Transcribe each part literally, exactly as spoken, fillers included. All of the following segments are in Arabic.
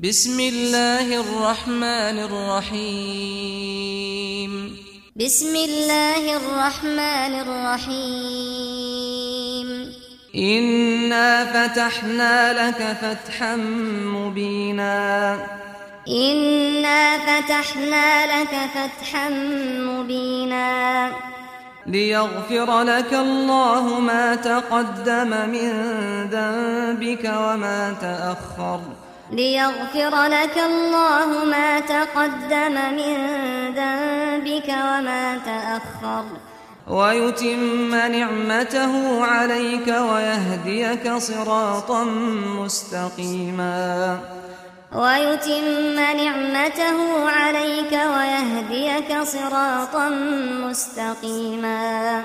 بسم الله الرحمن الرحيم بسم الله الرحمن الرحيم إنا فتحنا لك فتحا مبينا إنا فتحنا لك فتحا مبينا ليغفر لك الله ما تقدم من ذنبك وما تأخر ليغفر لك الله ما تقدم من ذنبك وما تأخر ويتم نعمته عليك ويهديك صراطا مستقيما ويتم نعمته عليك ويهديك صراطا مستقيما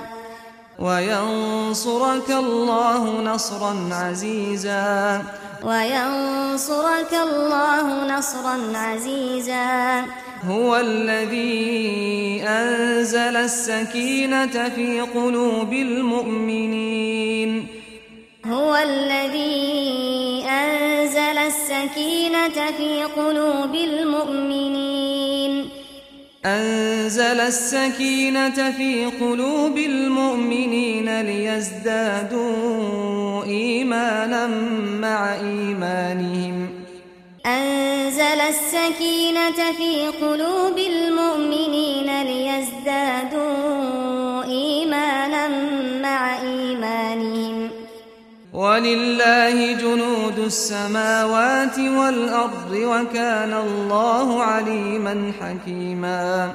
وينصرك الله نصرا عزيزا وينصرك الله نصرا عزيزا هو الذي أنزل السكينة في قلوب المؤمنين هو الذي أنزل السكينة في قلوب المؤمنين أنزل السكينة في قلوب المؤمنين ليزدادوا إيمانا مع إيمانهم أنزل السكينة في قلوب المؤمنين ليزدادوا إيمانا مع إيمانهم ولله جنود السماوات والأرض وكان الله عليما حكيما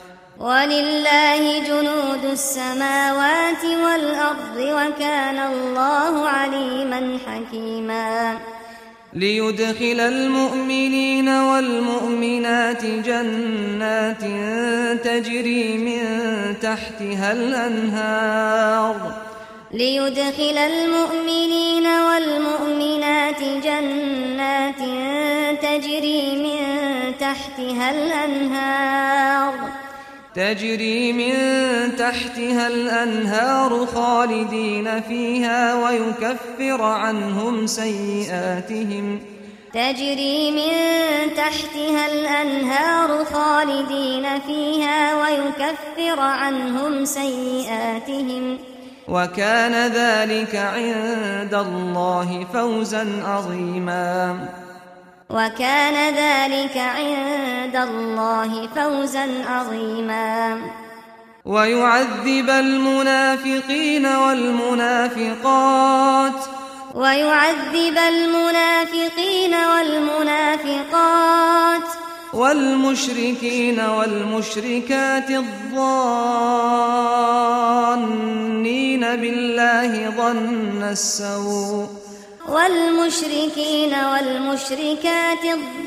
ولله جنود السماوات والأرض وكان الله عليما حكيما ليدخل المؤمنين والمؤمنات جنات تجري من تحتها الأنهار ليدخل المؤمنين والمؤمنات جنات تجري من تحتها الأنهار تجري من تحتها الأنهار خالدين فيها ويكفر عنهم سيئاتهم تجري من تحتها الأنهار خالدين فيها ويكفر عنهم سيئاتهم وكان ذلك عند الله فوزا عظيما وكان ذلك عند الله فوزا عظيما ويعذب المنافقين والمنافقات ويعذب المنافقين والمنافقات والمشركين والمشركات الظانين بالله ظن السوء والمشركين والمشركات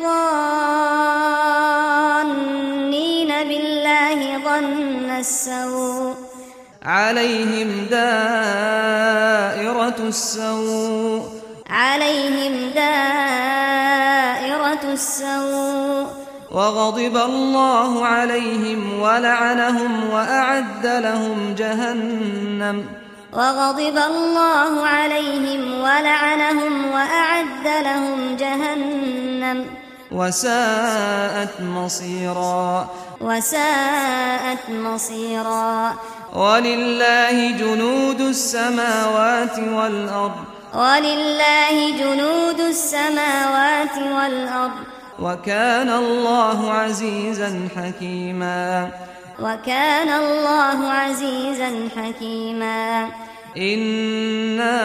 الظانين بالله ظن السوء عليهم دائرة السوء عليهم دائرة السوء وغضب الله عليهم ولعنهم وأعد لهم جهنم وغضب الله عليهم ولعنهم وأعد لهم جهنم وساءت مصيرا وساءت مصيرا ولله جنود السماوات والأرض ولله جنود السماوات والأرض وكان الله عزيزا حكيما وكان الله عزيزا حكيما إنا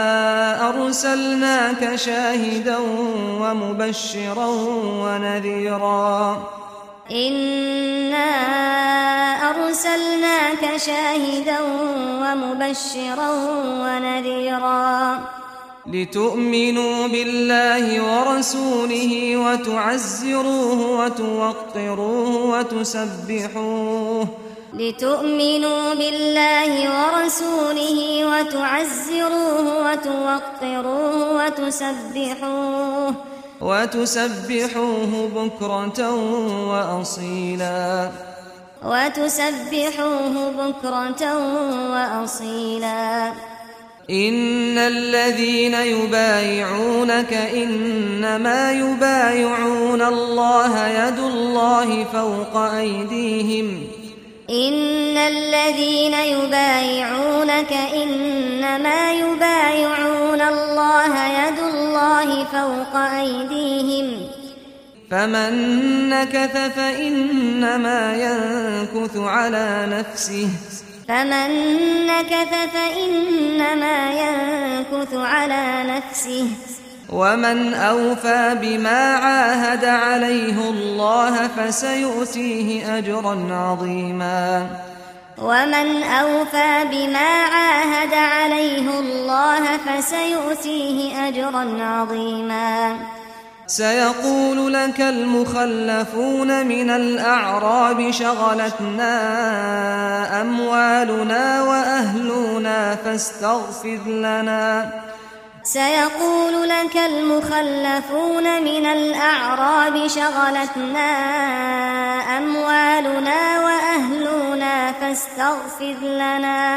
أرسلناك شاهدا ومبشرا ونذيرا إنا أرسلناك شاهدا ومبشرا ونذيرا لتؤمنوا بالله ورسوله وتعزروه وتوقروه وتسبحوه لتؤمنوا بالله ورسوله وتعزروه وتوقروه وتسبحوه وتسبحوه بكرة وأصيلا وتسبحوه بكرة وأصيلا إن الذين يبايعونك إنما يبايعون الله يد الله فوق أيديهم إن الذين يبايعونك إنما يبايعون الله يد الله فوق أيديهم فمن نكث فإنما ينكث على نفسه فمن نكث فإنما ينكث على نفسه ومن أوفى بما عاهد عليه الله فسيؤتيه أجرا عظيما ومن أوفى بما عاهد عليه الله فسيؤتيه أجرا عظيما سيقول لك المخلفون من الأعراب شغلتنا أموالنا وأهلنا فاستغفر لنا سيقول لك المخلفون من الأعراب شغلتنا أموالنا وأهلنا فاستغفر لنا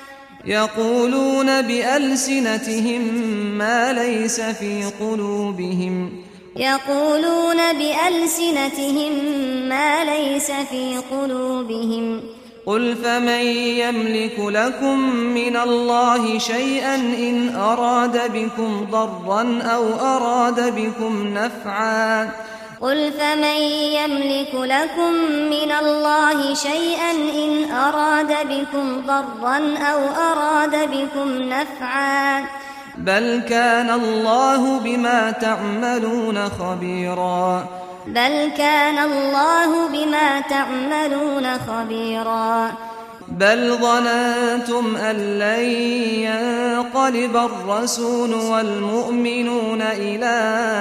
يقولون بألسنتهم ما ليس في قلوبهم يقولون بألسنتهم ما ليس في قلوبهم قل فمن يملك لكم من الله شيئا إن أراد بكم ضرا أو أراد بكم نفعا قل فمن يملك لكم من الله شيئا إن أراد بكم ضرا أو أراد بكم نفعا بل كان الله بما تعملون خبيرا بل كان الله بما تعملون خبيرا بل ظننتم أن لن ينقلب الرسول والمؤمنون إلى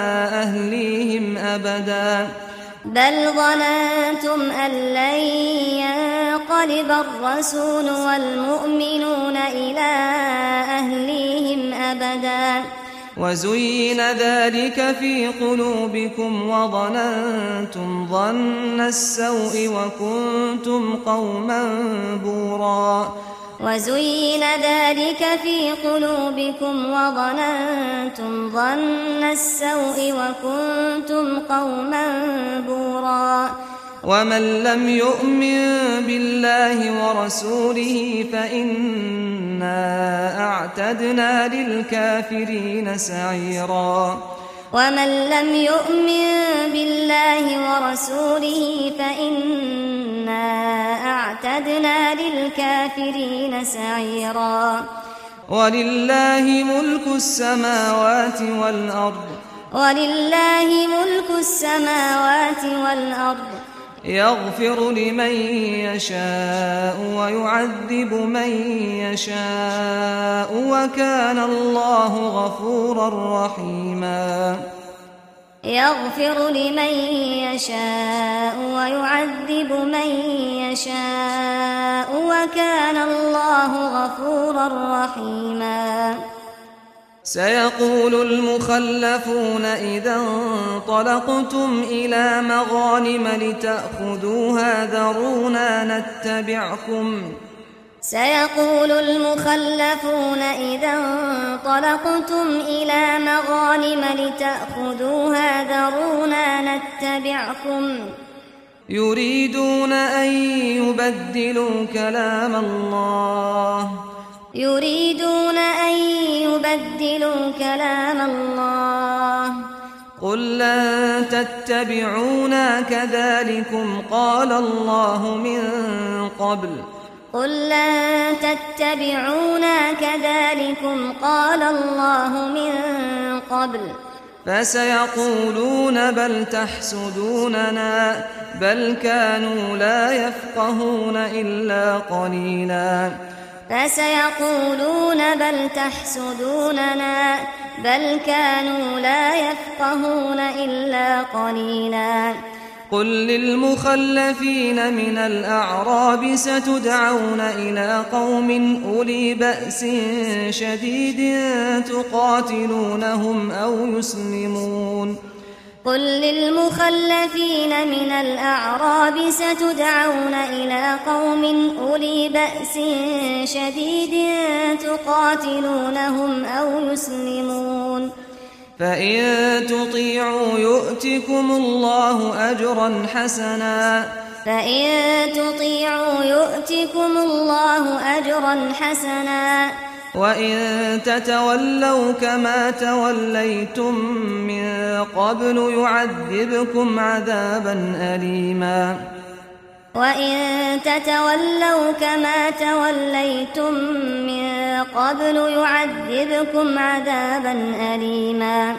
أهليهم أبدا بل ظننتم أن لن ينقلب الرسول والمؤمنون إلى أهليهم أبدا وزين ذلك في قلوبكم وظننتم ظن السوء وكنتم قوما بورا وزين ذلك في قلوبكم وظننتم ظن السوء وكنتم قوما بورا ومن لم يؤمن بالله ورسوله فإنا أعتدنا للكافرين سعيرا ومن لم يؤمن بالله ورسوله فإنا أعتدنا للكافرين سعيرا ولله ملك السماوات والأرض ولله ملك السماوات والأرض يغفر لمن يشاء ويعذب من يشاء وكان الله غفورا رحيما يغفر لمن يشاء ويعذب من يشاء وكان الله غفورا رحيما سيقول المخلفون إذا انطلقتم إلى مغانم لتأخذوها ذرونا نتبعكم سيقول المخلفون إذا انطلقتم إلى مغانم لتأخذوها ذرونا نتبعكم يريدون أن يبدلوا كلام الله يريدون أن يبدلوا كلام الله قل لن تتبعونا كذلكم قال الله من قبل قل لن تتبعونا كذلكم قال الله من قبل فسيقولون بل تحسدوننا بل كانوا لا يفقهون إلا قليلا فسيقولون بل تحسدوننا بل كانوا لا يفقهون إلا قليلا قل للمخلفين من الأعراب ستدعون إلى قوم أولي بأس شديد تقاتلونهم أو يسلمون قل للمخلفين من الأعراب ستدعون إلى قوم أولي بأس شديد تقاتلونهم أو يسلمون فإن تطيعوا يؤتكم الله أجرا حسنا فإن تطيعوا يؤتكم الله أجرا حسنا وإن تتولوا كما توليتم من قبل يعذبكم عذابا أليما وإن تتولوا كما توليتم من قبل يعذبكم عذابا أليما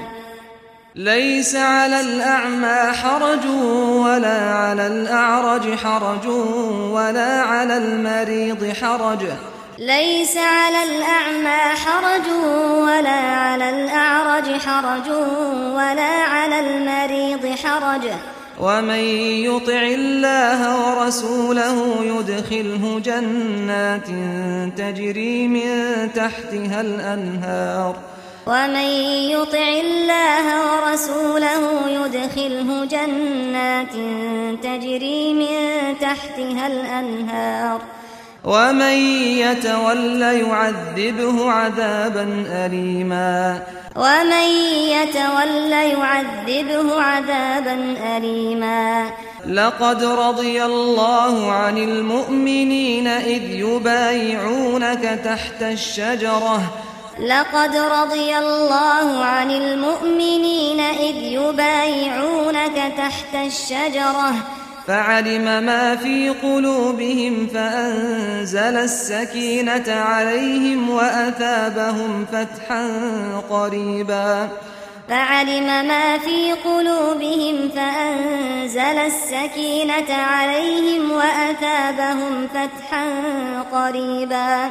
ليس على الأعمى حرج ولا على الأعرج حرج ولا على المريض حرج ليس على الأعمى حرج ولا على الأعرج حرج ولا على المريض حرج ومن يطع الله ورسوله يدخله جنات تجري من تحتها الأنهار ومن يطع الله ورسوله يدخله جنات تجري من تحتها الأنهار ومن يتول يعذبه عذابا أليما ومن يتول يعذبه عذابا أليما لقد رضي الله عن المؤمنين إذ يبايعونك تحت الشجرة لقد رضي الله عن المؤمنين إذ يبايعونك تحت الشجرة فعلم ما في قلوبهم فأنزل السكينة عليهم وأثابهم فتحا قريبا فعلم ما في قلوبهم فأنزل السكينة عليهم وأثابهم فتحا قريبا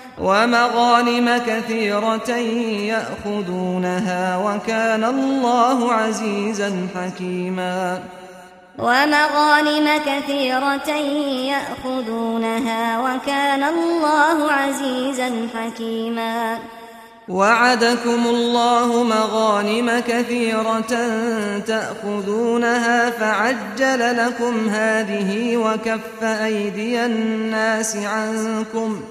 ومغانم كثيرة يأخذونها وكان الله عزيزا حكيما ومغانم كثيرة يأخذونها وكان الله عزيزا حكيما وعدكم الله مغانم كثيرة تأخذونها فعجل لكم هذه وكف أيدي الناس عنكم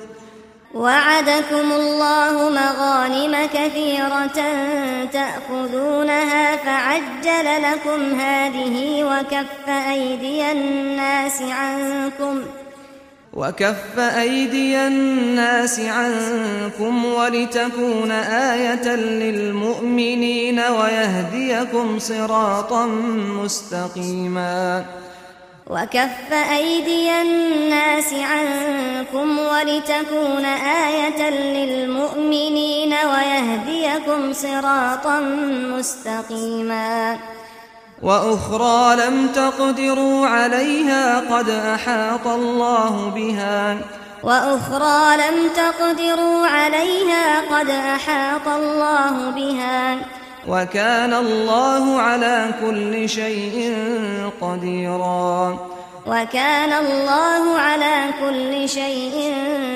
وعدكم الله مغانم كثيرة تأخذونها فعجل لكم هذه وكف أيدي الناس عنكم وكف أيدي الناس عنكم ولتكون آية للمؤمنين ويهديكم صراطا مستقيما وكف أيدي الناس عنكم ولتكون آية للمؤمنين ويهديكم صراطا مستقيما وأخرى لم تقدروا عليها قد أحاط الله بها وأخرى لم تقدروا عليها قد أحاط الله بها وكان الله على كل شيء قديرا وكان الله على كل شيء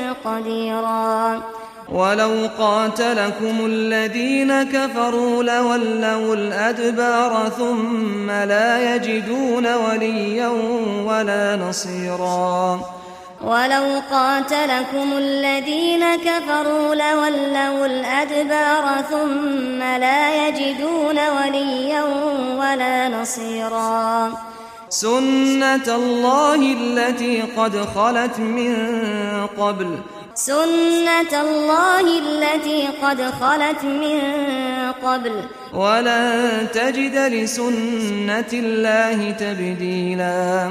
قديرا ولو قاتلكم الذين كفروا لولوا الأدبار ثم لا يجدون وليا ولا نصيرا ولو قاتلكم الذين كفروا لولوا الأدبار ثم لا يجدون وليا ولا نصيرا سنة الله التي قد خلت من قبل سنة الله التي قد خلت من قبل ولن تجد لسنة الله تبديلا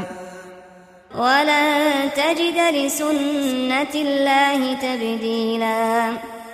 ولن تجد لسنة الله تبديلا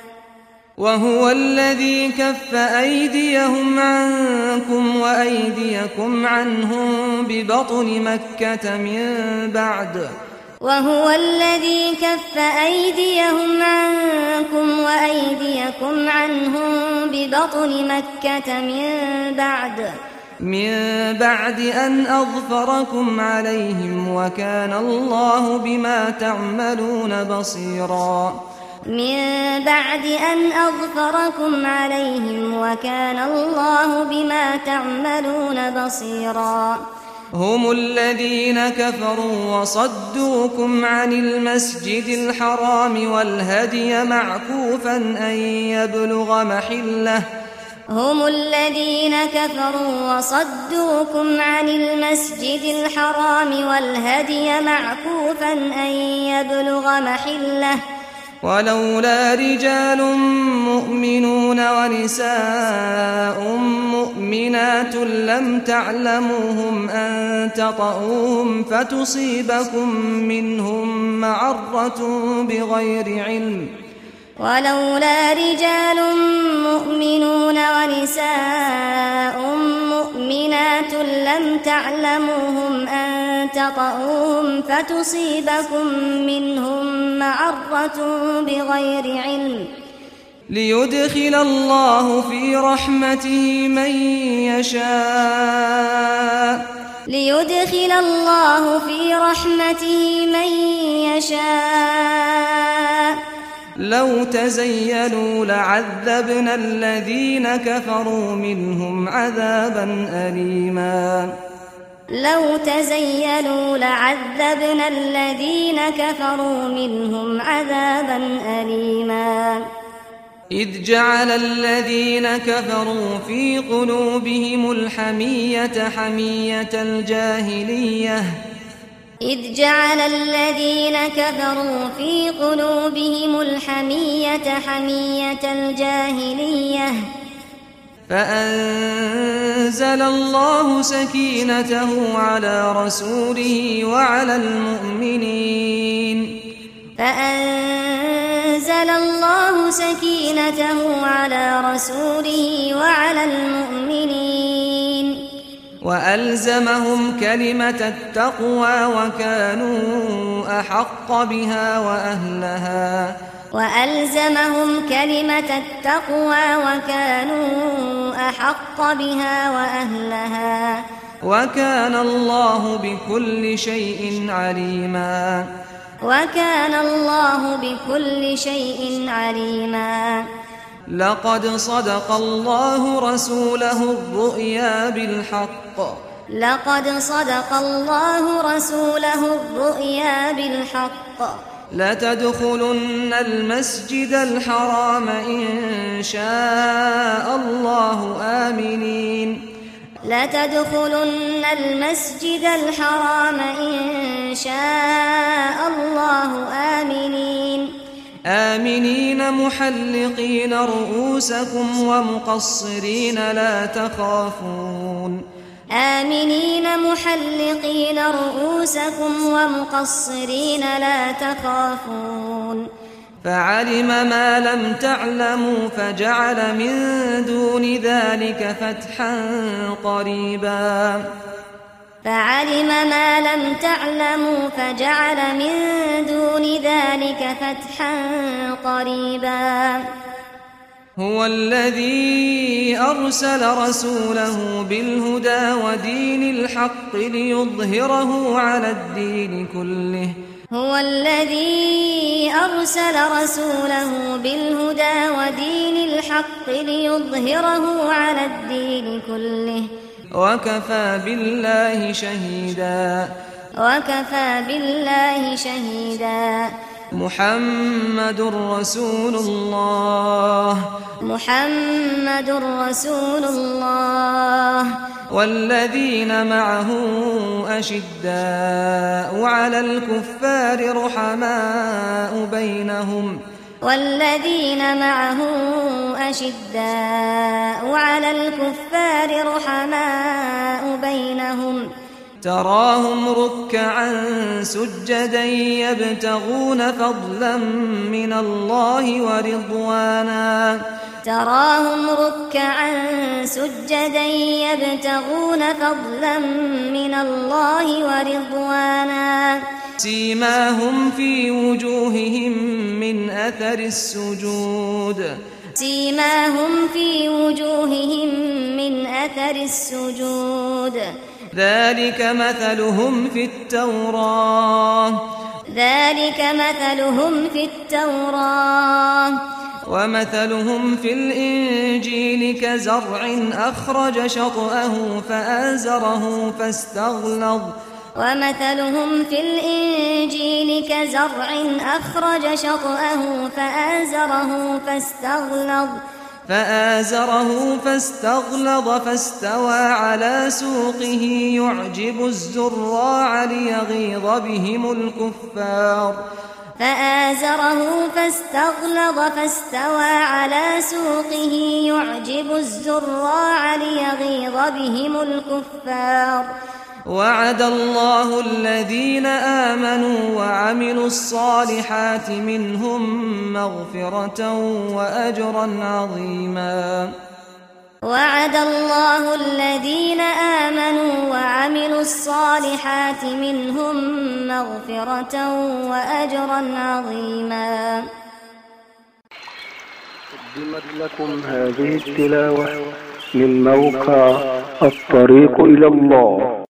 وهو الذي كف أيديهم عنكم وأيديكم عنهم ببطن مكة من بعد وهو الذي كف أيديهم عنكم وأيديكم عنهم ببطن مكة من بعد من بعد أن أظفركم عليهم وكان الله بما تعملون بصيرا من بعد أن أظفركم عليهم وكان الله بما تعملون بصيرا هم الذين كفروا وصدوكم عن المسجد الحرام والهدي معكوفا أن يبلغ محله هم الذين كفروا وصدوكم عن المسجد الحرام والهدي معكوفا أن يبلغ محله ولولا رجال مؤمنون ونساء مؤمنات لم تعلموهم أن تطؤوهم فتصيبكم منهم معرة بغير علم ولولا رجال مؤمنون ونساء مؤمنات لم تعلموهم أن تطؤوهم فتصيبكم منهم معرة بغير علم ليدخل الله في رحمته من يشاء ليدخل الله في رحمته من يشاء لو تزيلوا لعذبنا الذين كفروا منهم عذابا أليما لو تزيلوا لعذبنا الذين كفروا منهم عذابا أليما إذ جعل الذين كفروا في قلوبهم الحمية حمية الجاهلية إذ جعل الذين كفروا في قلوبهم الحمية حمية الجاهلية فأنزل الله سكينته على رسوله وعلى المؤمنين فأنزل الله سكينته على رسوله وعلى المؤمنين وألزمهم كلمة التقوى وكانوا أحق بها وأهلها وألزمهم كلمة التقوى وكانوا أحق بها وأهلها وكان الله بكل شيء عليما وكان الله بكل شيء عليما لقد صدق الله رسوله الرؤيا بالحق لقد صدق الله رسوله الرؤيا بالحق لتدخلن المسجد الحرام إن شاء الله آمنين لتدخلن المسجد الحرام إن شاء الله آمنين آمنين محلقين رؤوسكم ومقصرين لا تخافون آمنين محلقين رؤوسكم ومقصرين لا تخافون فعلم ما لم تعلموا فجعل من دون ذلك فتحا قريبا فعلم ما لم تعلموا فجعل من دون ذلك فتحا قريبا هو الذي أرسل رسوله بالهدى ودين الحق ليظهره على الدين كله هو الذي أرسل رسوله بالهدى ودين الحق ليظهره على الدين كله وكفى بالله شهيدا وكفى بالله شهيدا محمد رسول الله محمد رسول الله والذين معه أشداء على الكفار رحماء بينهم والذين معه أشداء على الكفار رحماء بينهم تراهم ركعا سجدا يبتغون فضلا من الله ورضوانا تراهم ركعا سجدا يبتغون فضلا من الله ورضوانا سيماهم في وجوههم من أثر السجود سيماهم في وجوههم من أثر السجود ذلك مثلهم في التوراة ذلك مثلهم في التوراة ومثلهم في الإنجيل كزرع أخرج شطأه فآزره فاستغلظ ومثلهم في الإنجيل كزرع أخرج شطأه فآزره فاستغلظ فآزره فاستغلظ فاستوى على سوقه يعجب الزراع ليغيظ بهم الكفار فآزره فاستغلظ فاستوى على سوقه يعجب الزراع ليغيظ بهم الكفار وعد الله الذين آمنوا وعملوا الصالحات منهم مغفرة وأجرا عظيما وعد الله الذين آمنوا وعملوا الصالحات منهم مغفرة وأجرا عظيما. قدمت لكم هذه التلاوة من موقع الطريق إلى الله.